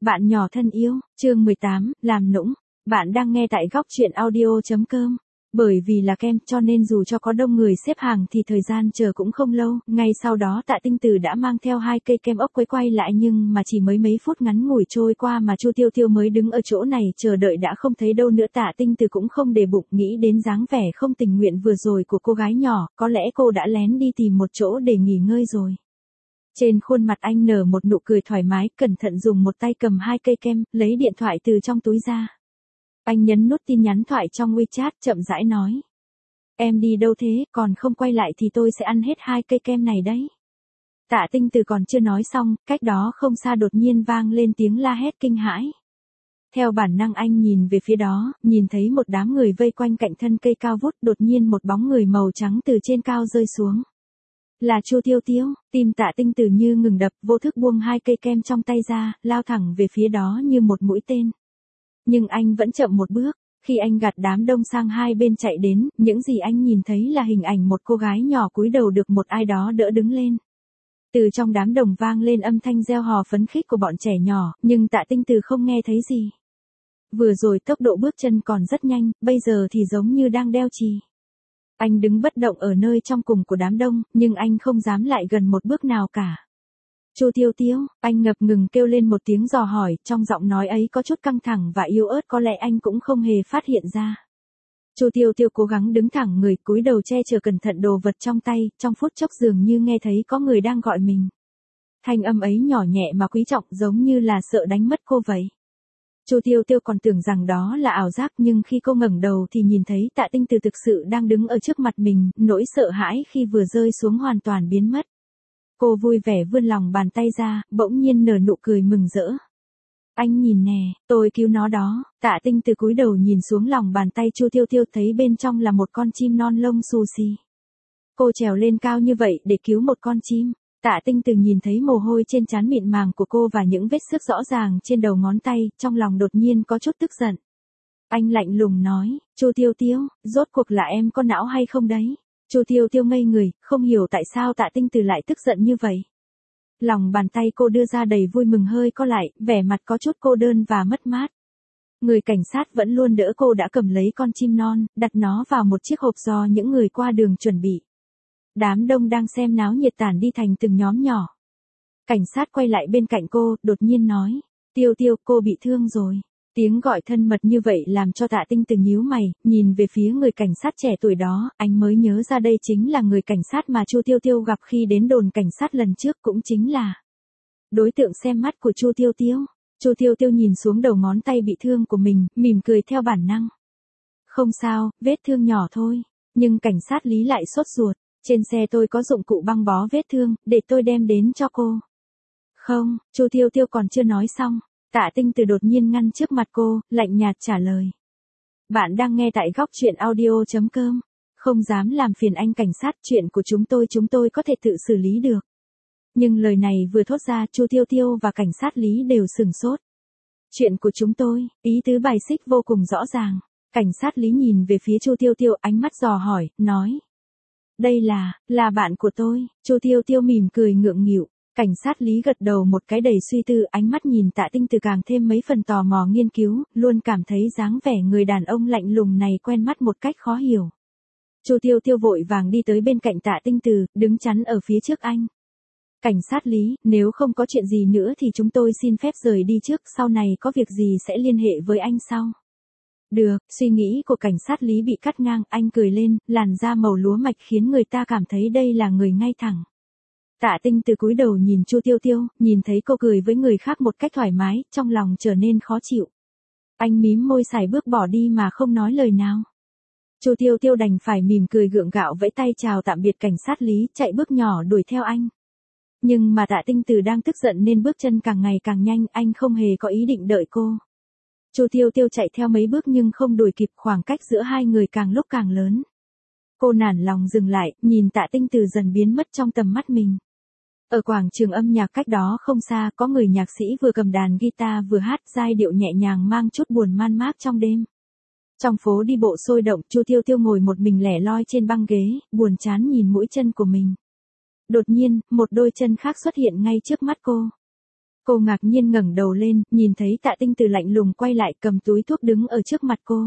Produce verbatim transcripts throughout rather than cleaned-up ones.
Bạn nhỏ thân yêu, chương mười tám, làm nũng. Bạn đang nghe tại góc truyện audio chấm com. Bởi vì là kem cho nên dù cho có đông người xếp hàng thì thời gian chờ cũng không lâu. Ngay sau đó Tạ Tinh Từ đã mang theo hai cây kem ốc quấy quay lại, nhưng mà chỉ mới mấy phút ngắn ngủi trôi qua mà Chu Tiêu Tiêu mới đứng ở chỗ này chờ đợi đã không thấy đâu nữa. Tạ Tinh Từ cũng không để bụng, nghĩ đến dáng vẻ không tình nguyện vừa rồi của cô gái nhỏ, có lẽ cô đã lén đi tìm một chỗ để nghỉ ngơi rồi. Trên khuôn mặt anh nở một nụ cười thoải mái, cẩn thận dùng một tay cầm hai cây kem, lấy điện thoại từ trong túi ra. Anh nhấn nút tin nhắn thoại trong WeChat, chậm rãi nói. Em đi đâu thế, còn không quay lại thì tôi sẽ ăn hết hai cây kem này đấy. Tạ Tinh Từ còn chưa nói xong, cách đó không xa đột nhiên vang lên tiếng la hét kinh hãi. Theo bản năng anh nhìn về phía đó, nhìn thấy một đám người vây quanh cạnh thân cây cao vút, đột nhiên một bóng người màu trắng từ trên cao rơi xuống. Là Chu Tiêu Tiêu. Tim Tạ Tinh Từ như ngừng đập, vô thức buông hai cây kem trong tay ra, lao thẳng về phía đó như một mũi tên. Nhưng anh vẫn chậm một bước. Khi anh gạt đám đông sang hai bên chạy đến, những gì anh nhìn thấy là hình ảnh một cô gái nhỏ cúi đầu được một ai đó đỡ đứng lên. Từ trong đám đồng vang lên âm thanh reo hò phấn khích của bọn trẻ nhỏ, nhưng Tạ Tinh Từ không nghe thấy gì. Vừa rồi tốc độ bước chân còn rất nhanh, bây giờ thì giống như đang đeo chì. Anh đứng bất động ở nơi trong cùng của đám đông, nhưng anh không dám lại gần một bước nào cả. Chu Tiêu Tiêu, anh ngập ngừng kêu lên một tiếng dò hỏi, trong giọng nói ấy có chút căng thẳng và yếu ớt, có lẽ anh cũng không hề phát hiện ra. Chu Tiêu Tiêu cố gắng đứng thẳng người, cúi đầu che chở cẩn thận đồ vật trong tay, trong phút chốc dường như nghe thấy có người đang gọi mình. Thanh âm ấy nhỏ nhẹ mà quý trọng, giống như là sợ đánh mất cô vậy. Chu Tiêu Tiêu còn tưởng rằng đó là ảo giác, nhưng khi cô ngẩng đầu thì nhìn thấy Tạ Tinh Từ thực sự đang đứng ở trước mặt mình, nỗi sợ hãi khi vừa rơi xuống hoàn toàn biến mất. Cô vui vẻ vươn lòng bàn tay ra, bỗng nhiên nở nụ cười mừng rỡ. Anh nhìn nè, tôi cứu nó đó. Tạ Tinh Từ cúi đầu nhìn xuống lòng bàn tay Chu Tiêu Tiêu, thấy bên trong là một con chim non lông xù xì. Cô trèo lên cao như vậy để cứu một con chim. Tạ Tinh Từ nhìn thấy mồ hôi trên trán mịn màng của cô và những vết xước rõ ràng trên đầu ngón tay, trong lòng đột nhiên có chút tức giận. Anh lạnh lùng nói, Chu Tiêu Tiêu, rốt cuộc là em có não hay không đấy? Chu Tiêu Tiêu ngây người, không hiểu tại sao Tạ Tinh Từ lại tức giận như vậy. Lòng bàn tay cô đưa ra đầy vui mừng hơi co lại, vẻ mặt có chút cô đơn và mất mát. Người cảnh sát vẫn luôn đỡ cô đã cầm lấy con chim non, đặt nó vào một chiếc hộp do những người qua đường chuẩn bị. Đám đông đang xem náo nhiệt tản đi thành từng nhóm nhỏ. Cảnh sát quay lại bên cạnh cô, đột nhiên nói, Tiêu Tiêu, cô bị thương rồi. Tiếng gọi thân mật như vậy làm cho Tạ Tinh Từ nhíu mày, nhìn về phía người cảnh sát trẻ tuổi đó, anh mới nhớ ra đây chính là người cảnh sát mà Chu Tiêu Tiêu gặp khi đến đồn cảnh sát lần trước, cũng chính là đối tượng xem mắt của Chu Tiêu Tiêu. Chu Tiêu Tiêu nhìn xuống đầu ngón tay bị thương của mình, mỉm cười theo bản năng. Không sao, vết thương nhỏ thôi. Nhưng cảnh sát Lý lại sốt ruột. Trên xe tôi có dụng cụ băng bó vết thương, để tôi đem đến cho cô. Không, Chu Tiêu Tiêu còn chưa nói xong. Tạ Tinh Từ đột nhiên ngăn trước mặt cô, lạnh nhạt trả lời. Bạn đang nghe tại góc truyện audio chấm com. Không dám làm phiền anh cảnh sát, chuyện của chúng tôi chúng tôi có thể tự xử lý được. Nhưng lời này vừa thốt ra, Chu Tiêu Tiêu và cảnh sát Lý đều sửng sốt. Chuyện của chúng tôi, ý tứ bài xích vô cùng rõ ràng. Cảnh sát Lý nhìn về phía Chu Tiêu Tiêu, ánh mắt dò hỏi, nói. Đây là, là bạn của tôi. Chu Tiêu Tiêu mỉm cười ngượng nghịu. Cảnh sát Lý gật đầu một cái đầy suy tư, ánh mắt nhìn Tạ Tinh Từ càng thêm mấy phần tò mò nghiên cứu, luôn cảm thấy dáng vẻ người đàn ông lạnh lùng này quen mắt một cách khó hiểu. Chu Tiêu Tiêu vội vàng đi tới bên cạnh Tạ Tinh Từ, đứng chắn ở phía trước anh. Cảnh sát Lý, nếu không có chuyện gì nữa thì chúng tôi xin phép rời đi trước, sau này có việc gì sẽ liên hệ với anh sau. Được, suy nghĩ của cảnh sát Lý bị cắt ngang, anh cười lên, làn da màu lúa mạch khiến người ta cảm thấy đây là người ngay thẳng. Tạ Tinh Từ cúi đầu nhìn Chu Tiêu Tiêu, nhìn thấy cô cười với người khác một cách thoải mái, trong lòng trở nên khó chịu. Anh mím môi sải bước bỏ đi mà không nói lời nào. Chu Tiêu Tiêu đành phải mỉm cười gượng gạo vẫy tay chào tạm biệt cảnh sát Lý, chạy bước nhỏ đuổi theo anh. Nhưng mà Tạ Tinh Từ đang tức giận nên bước chân càng ngày càng nhanh, anh không hề có ý định đợi cô. Chu Tiêu Tiêu chạy theo mấy bước nhưng không đuổi kịp, khoảng cách giữa hai người càng lúc càng lớn. Cô nản lòng dừng lại, nhìn Tạ Tinh Từ dần biến mất trong tầm mắt mình. Ở quảng trường âm nhạc cách đó không xa, có người nhạc sĩ vừa cầm đàn guitar vừa hát, giai điệu nhẹ nhàng mang chút buồn man mác trong đêm. Trong phố đi bộ sôi động, Chu Tiêu Tiêu ngồi một mình lẻ loi trên băng ghế, buồn chán nhìn mũi chân của mình. Đột nhiên, một đôi chân khác xuất hiện ngay trước mắt cô. Cô ngạc nhiên ngẩng đầu lên, nhìn thấy Tạ Tinh Từ lạnh lùng quay lại cầm túi thuốc đứng ở trước mặt cô.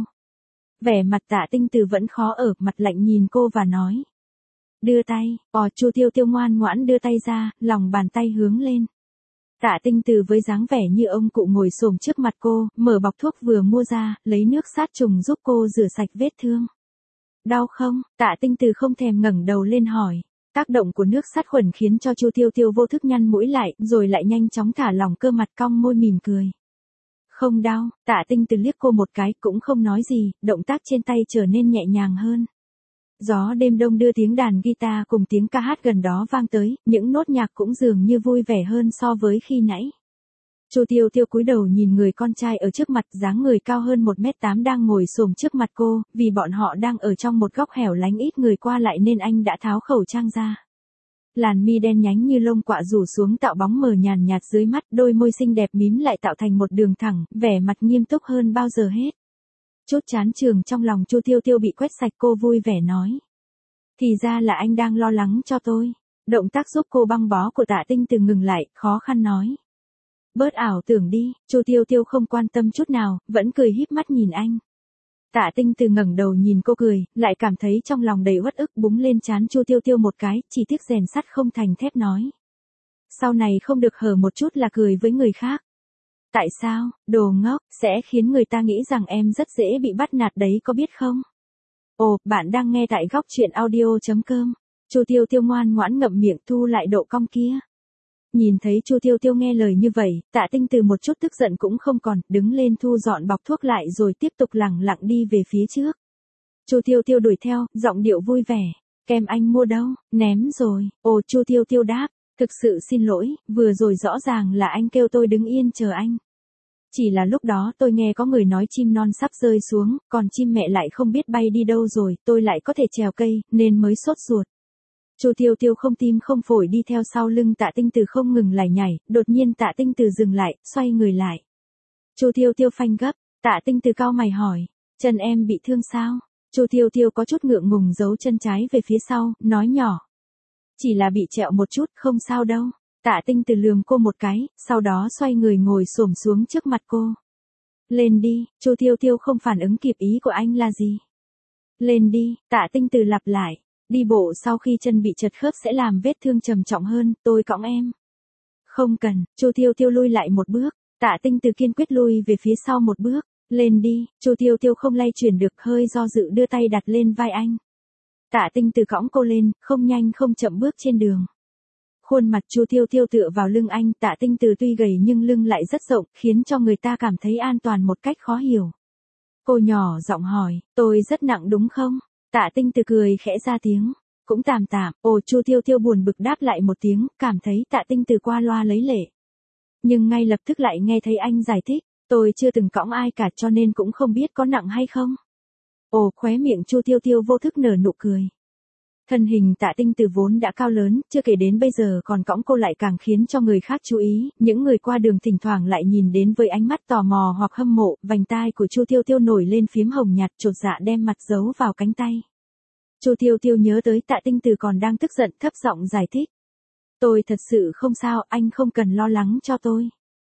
Vẻ mặt Tạ Tinh Từ vẫn khó ở, mặt lạnh nhìn cô và nói. Đưa tay, ò Chu Tiêu Tiêu ngoan ngoãn đưa tay ra, lòng bàn tay hướng lên. Tạ Tinh Từ với dáng vẻ như ông cụ ngồi xổm trước mặt cô, mở bọc thuốc vừa mua ra, lấy nước sát trùng giúp cô rửa sạch vết thương. Đau không? Tạ Tinh Từ không thèm ngẩng đầu lên hỏi. Tác động của nước sát khuẩn khiến cho Chu Tiêu Tiêu vô thức nhăn mũi lại, rồi lại nhanh chóng thả lỏng cơ mặt cong môi mỉm cười. Không đau, Tạ Tinh Từ liếc cô một cái cũng không nói gì, động tác trên tay trở nên nhẹ nhàng hơn. Gió đêm đông đưa tiếng đàn guitar cùng tiếng ca hát gần đó vang tới, những nốt nhạc cũng dường như vui vẻ hơn so với khi nãy. Chu Tiêu Tiêu cúi đầu nhìn người con trai ở trước mặt, dáng người cao hơn một mét tám đang ngồi xổm trước mặt cô, vì bọn họ đang ở trong một góc hẻo lánh ít người qua lại nên anh đã tháo khẩu trang ra. Làn mi đen nhánh như lông quạ rủ xuống tạo bóng mờ nhàn nhạt dưới mắt, đôi môi xinh đẹp mím lại tạo thành một đường thẳng, vẻ mặt nghiêm túc hơn bao giờ hết. Chút chán chường trong lòng Chu Tiêu Tiêu bị quét sạch, cô vui vẻ nói. Thì ra là anh đang lo lắng cho tôi. Động tác giúp cô băng bó của Tạ Tinh Từ ngừng lại, khó khăn nói. Bớt ảo tưởng đi, Chu Tiêu Tiêu không quan tâm chút nào, vẫn cười híp mắt nhìn anh. Tạ Tinh Từ ngẩng đầu nhìn cô cười, lại cảm thấy trong lòng đầy uất ức, búng lên trán Chu Tiêu Tiêu một cái, chỉ tiếc rèn sắt không thành thép nói. Sau này không được hở một chút là cười với người khác. Tại sao, đồ ngốc, sẽ khiến người ta nghĩ rằng em rất dễ bị bắt nạt đấy có biết không? Ồ, bạn đang nghe tại góc truyện audio.com. Chu Tiêu Tiêu ngoan ngoãn ngậm miệng thu lại độ cong kia. Nhìn thấy Chu Tiêu Tiêu nghe lời như vậy, Tạ Tinh Từ một chút tức giận cũng không còn, đứng lên thu dọn bọc thuốc lại rồi tiếp tục lẳng lặng đi về phía trước. Chu Tiêu Tiêu đuổi theo, giọng điệu vui vẻ. Kem anh mua đâu, ném rồi. Ồ, Chu Tiêu Tiêu đáp. Thực sự xin lỗi, vừa rồi rõ ràng là anh kêu tôi đứng yên chờ anh. Chỉ là lúc đó tôi nghe có người nói chim non sắp rơi xuống, còn chim mẹ lại không biết bay đi đâu rồi, tôi lại có thể trèo cây, nên mới sốt ruột. Chu Tiêu Tiêu không tim không phổi đi theo sau lưng Tạ Tinh Từ không ngừng lải nhải, đột nhiên Tạ Tinh Từ dừng lại, xoay người lại. Chu Tiêu Tiêu phanh gấp, Tạ Tinh Từ cau mày hỏi, chân em bị thương sao? Chu Tiêu Tiêu có chút ngượng ngùng giấu chân trái về phía sau, nói nhỏ. Chỉ là bị trẹo một chút, không sao đâu. Tạ Tinh Từ lườm cô một cái, sau đó xoay người ngồi xổm xuống trước mặt cô. Lên đi, Chu Tiêu Tiêu không phản ứng kịp ý của anh là gì. Lên đi, Tạ Tinh Từ lặp lại. Đi bộ sau khi chân bị trật khớp sẽ làm vết thương trầm trọng hơn, tôi cõng em. Không cần, Chu Tiêu Tiêu lui lại một bước. Tạ Tinh Từ kiên quyết lui về phía sau một bước. Lên đi, Chu Tiêu Tiêu không lay chuyển được, hơi do dự đưa tay đặt lên vai anh. Tạ Tinh Từ cõng cô lên, không nhanh không chậm bước trên đường. Khuôn mặt Chu Tiêu Tiêu tựa vào lưng anh, Tạ Tinh Từ tuy gầy nhưng lưng lại rất rộng, khiến cho người ta cảm thấy an toàn một cách khó hiểu. Cô nhỏ giọng hỏi, tôi rất nặng đúng không? Tạ Tinh Từ cười khẽ ra tiếng, cũng tạm tạm. Ồ, Chu Tiêu Tiêu buồn bực đáp lại một tiếng, cảm thấy Tạ Tinh Từ qua loa lấy lệ. Nhưng ngay lập tức lại nghe thấy anh giải thích, tôi chưa từng cõng ai cả cho nên cũng không biết có nặng hay không. Ồ, khóe miệng Chu Tiêu Tiêu vô thức nở nụ cười. Thân hình Tạ Tinh Từ vốn đã cao lớn, chưa kể đến bây giờ còn cõng cô lại càng khiến cho người khác chú ý, những người qua đường thỉnh thoảng lại nhìn đến với ánh mắt tò mò hoặc hâm mộ, vành tai của Chu Tiêu Tiêu nổi lên phiếm hồng nhạt, chột dạ đem mặt giấu vào cánh tay. Chu Tiêu Tiêu nhớ tới Tạ Tinh Từ còn đang tức giận, thấp giọng giải thích. Tôi thật sự không sao, anh không cần lo lắng cho tôi.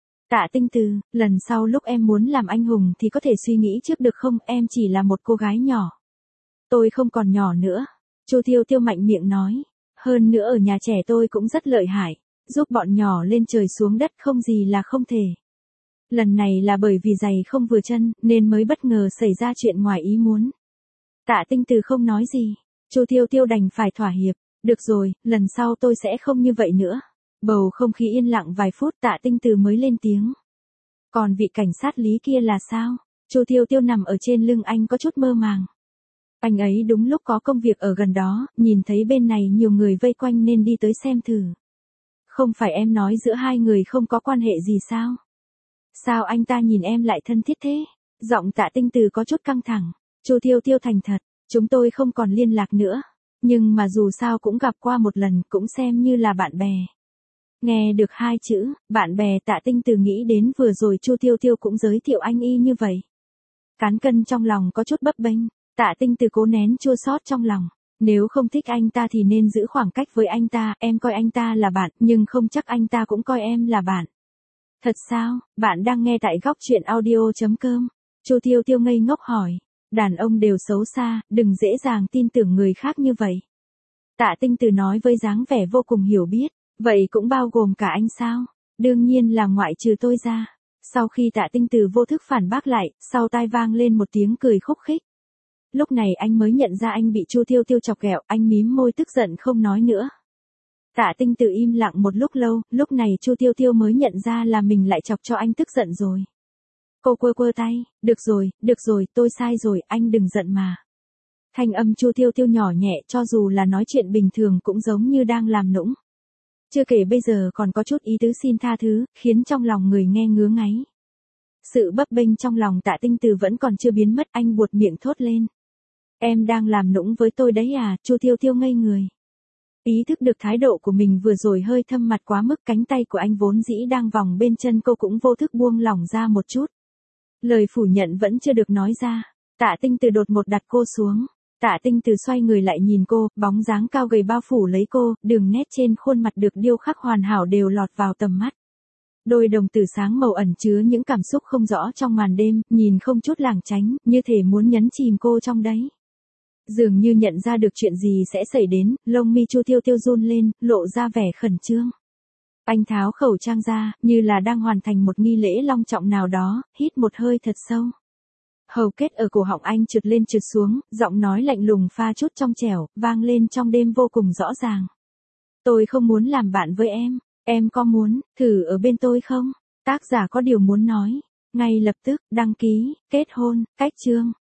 Tạ Tinh Từ, lần sau lúc em muốn làm anh hùng thì có thể suy nghĩ trước được không, em chỉ là một cô gái nhỏ. Tôi không còn nhỏ nữa. Chu Tiêu Tiêu mạnh miệng nói, hơn nữa ở nhà trẻ tôi cũng rất lợi hại, giúp bọn nhỏ lên trời xuống đất không gì là không thể. Lần này là bởi vì giày không vừa chân, nên mới bất ngờ xảy ra chuyện ngoài ý muốn. Tạ Tinh Từ không nói gì, Chu Tiêu Tiêu đành phải thỏa hiệp, được rồi, lần sau tôi sẽ không như vậy nữa. Bầu không khí yên lặng vài phút, Tạ Tinh Từ mới lên tiếng. Còn vị cảnh sát Lý kia là sao? Chu Tiêu Tiêu nằm ở trên lưng anh có chút mơ màng. Anh ấy đúng lúc có công việc ở gần đó, nhìn thấy bên này nhiều người vây quanh nên đi tới xem thử. Không phải em nói giữa hai người không có quan hệ gì sao? Sao anh ta nhìn em lại thân thiết thế? Giọng Tạ Tinh Từ có chút căng thẳng. Chu Tiêu Tiêu thành thật, chúng tôi không còn liên lạc nữa. Nhưng mà dù sao cũng gặp qua một lần, cũng xem như là bạn bè. Nghe được hai chữ, bạn bè, Tạ Tinh Từ nghĩ đến vừa rồi Chu Tiêu Tiêu cũng giới thiệu anh y như vậy. Cán cân trong lòng có chút bấp bênh. Tạ Tinh Từ cố nén chua xót trong lòng. Nếu không thích anh ta thì nên giữ khoảng cách với anh ta, em coi anh ta là bạn, nhưng không chắc anh ta cũng coi em là bạn. Thật sao, bạn đang nghe tại góc chuyện audio.com. Chu Tiêu Tiêu ngây ngốc hỏi. Đàn ông đều xấu xa, đừng dễ dàng tin tưởng người khác như vậy. Tạ Tinh Từ nói với dáng vẻ vô cùng hiểu biết. Vậy cũng bao gồm cả anh sao? Đương nhiên là ngoại trừ tôi ra. Sau khi Tạ Tinh Từ vô thức phản bác lại, sau tai vang lên một tiếng cười khúc khích. Lúc này anh mới nhận ra anh bị Chu Tiêu Tiêu chọc ghẹo, anh mím môi tức giận không nói nữa. Tạ Tinh Từ im lặng một lúc lâu, lúc này Chu Tiêu Tiêu mới nhận ra là mình lại chọc cho anh tức giận rồi. Cô quơ quơ tay, được rồi, được rồi, tôi sai rồi, anh đừng giận mà. Thanh âm Chu Tiêu Tiêu nhỏ nhẹ, cho dù là nói chuyện bình thường cũng giống như đang làm nũng. Chưa kể bây giờ còn có chút ý tứ xin tha thứ, khiến trong lòng người nghe ngứa ngáy. Sự bấp bênh trong lòng Tạ Tinh Từ vẫn còn chưa biến mất, anh buột miệng thốt lên. Em đang làm nũng với tôi đấy à? Chu Tiêu Tiêu ngây người. Ý thức được thái độ của mình vừa rồi hơi thâm mặt quá mức, cánh tay của anh vốn dĩ đang vòng bên chân cô cũng vô thức buông lỏng ra một chút. Lời phủ nhận vẫn chưa được nói ra. Tạ Tinh Từ đột ngột đặt cô xuống. Tạ Tinh Từ xoay người lại nhìn cô, bóng dáng cao gầy bao phủ lấy cô, đường nét trên khuôn mặt được điêu khắc hoàn hảo đều lọt vào tầm mắt. Đôi đồng tử sáng màu ẩn chứa những cảm xúc không rõ trong màn đêm, nhìn không chút lảng tránh, như thể muốn nhấn chìm cô trong đấy. Dường như nhận ra được chuyện gì sẽ xảy đến, lông mi Chu Tiêu Tiêu run lên, lộ ra vẻ khẩn trương. Anh tháo khẩu trang ra, như là đang hoàn thành một nghi lễ long trọng nào đó, hít một hơi thật sâu. Hầu kết ở cổ họng anh trượt lên trượt xuống, giọng nói lạnh lùng pha chút trong trẻo, vang lên trong đêm vô cùng rõ ràng. Tôi không muốn làm bạn với em, em có muốn thử ở bên tôi không? Tác giả có điều muốn nói. Ngay lập tức, đăng ký, kết hôn, cách chương.